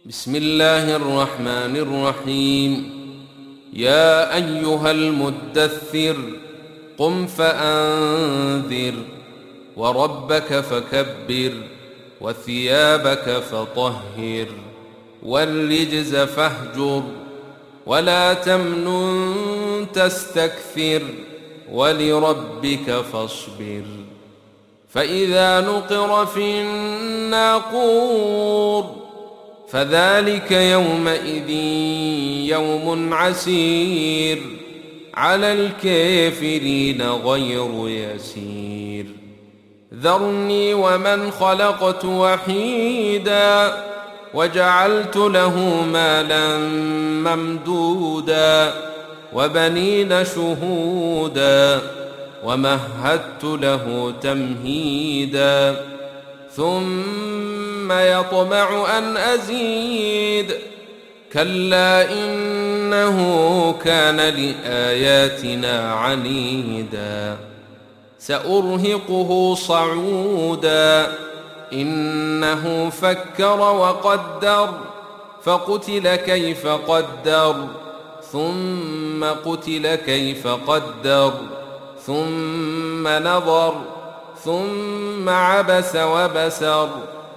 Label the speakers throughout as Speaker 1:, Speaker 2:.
Speaker 1: بسم الله الرحمن الرحيم. يا أيها المدثر قم فأنذر وربك فكبر وثيابك فطهر والرجز فاهجر ولا تمنن تستكثر ولربك فاصبر. فإذا نقر في الناقور فذلك يومئذ يوم عسير على الكافرين غير يسير. ذرني ومن خلقت وحيدا وجعلت له مالا ممدودا وبنين شهودا ومهدت له تمهيدا ثم يطمع أن أزيد كلا إنه كان لآياتنا عنيدا. سأرهقه صعودا إنه فكر وقدر فقتل كيف قدر ثم قتل كيف قدر ثم نظر ثم عبس وبسر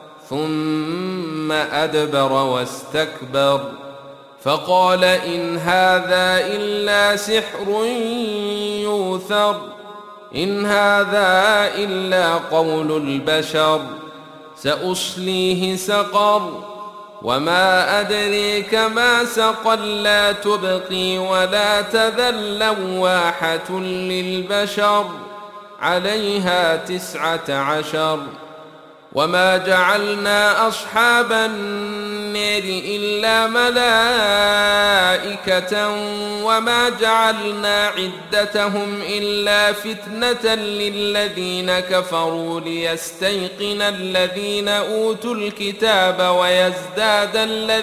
Speaker 1: ثم أدبر واستكبر فقال إن هذا إلا سحر يؤثر إن هذا إلا قول البشر سأصليه سقر وما أدريك ما سقر لا تبقي ولا تذر لواحة للبشر عليها 19. وما جعلنا أصحاب النار إلا ملائكة وما جعلنا عدتهم إلا فتنة للذين كفروا ليستيقن الذين أوتوا الكتاب ويزداد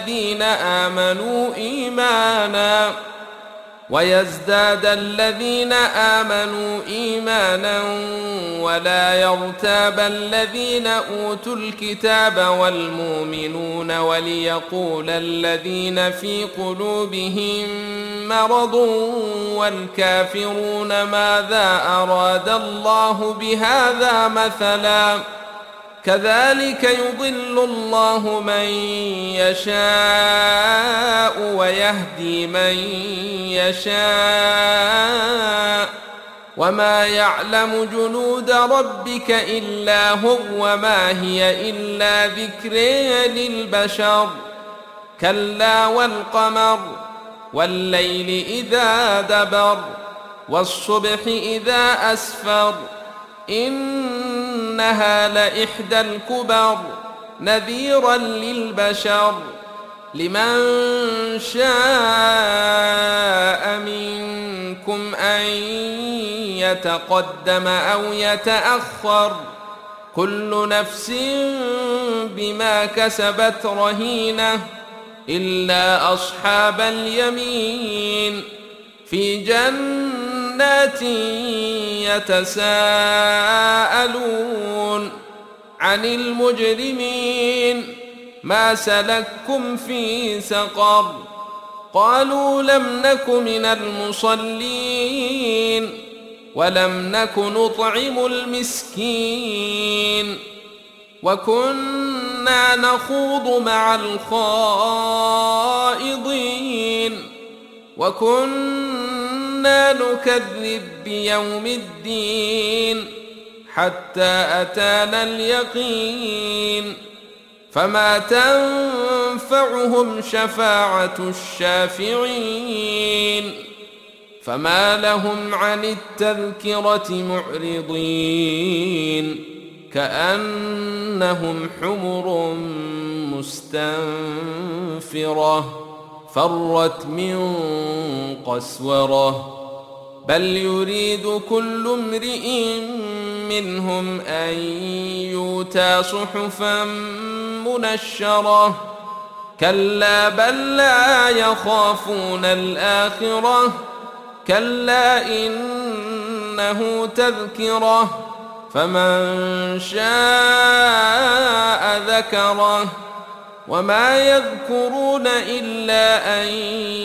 Speaker 1: الذين آمنوا إيمانا ولا يرتاب الذين أوتوا الكتاب والمؤمنون وليقول الذين في قلوبهم مرض والكافرون ماذا أراد الله بهذا مثلا كذلك يضل الله من يشاء ويهدي من يشاء وما يعلم جنود ربك إلا هو وما هي إلا ذكر للبشر. كلا والقمر والليل إذا دبر والصبح إذا أسفر إنها لإحدى الكبر نذيرا للبشر لمن شاء منكم أن يتقدم أو يتأخر كل نفس بما كسبت رهينة إلا أصحاب اليمين في جنات يتساءلون عن المجرمين ما سلككم في سقر قالوا لم نك من المصلين ولم نك نطعم المسكين وكنا نخوض مع الخائضين وكنا نكذب بيوم الدين حتى أتانا اليقين فما تنفعهم شفاعة الشافعين فما لهم عن التذكرة معرضين كأنهم حمر مستنفرة فرت من قسورة بل يريد كل امرئ منهم أن يؤتى صحفا منشرة كلا بل لا يخافون الآخرة كلا إنه تذكرة فمن شاء ذكره وما يذكرون إلا أن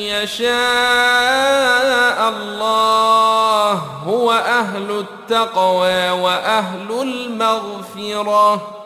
Speaker 1: يشاء الله هو أهل التقوى وأهل المغفرة